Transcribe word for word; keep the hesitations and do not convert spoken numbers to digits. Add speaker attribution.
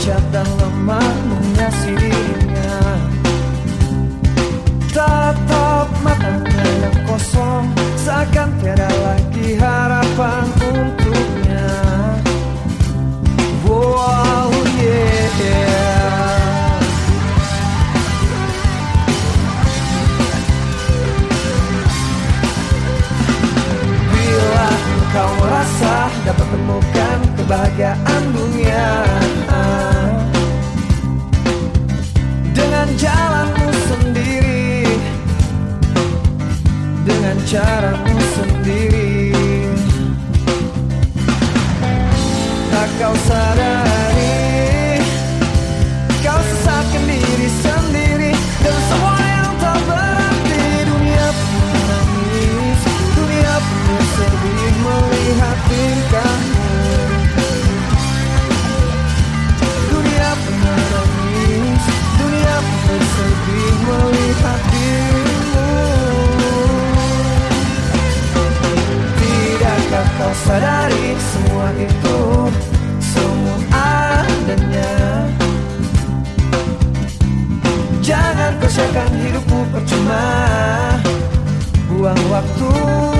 Speaker 1: cacat dan lemah menghiasi dirinya. Tatap matanya yang kosong, seakan tiada lagi harapan untuknya. Wow, yeah. Bila engkau merasa dapat temukan kebahagiaan dunia dengan jalanmu sendiri, dengan caramu sendiri, tak kau sadari kau sesatkan diri sendiri. Dan semua yang tak berarti, dunia penuh menangis, dunia penuh sedih melihat tingkahmu. Dunia penuh menangis, dunia penuh sedih melihat dirimu. Tidakkah kau sadari semua itu semua adanya? Jangan kau siakan hidupmu percuma, buang waktu.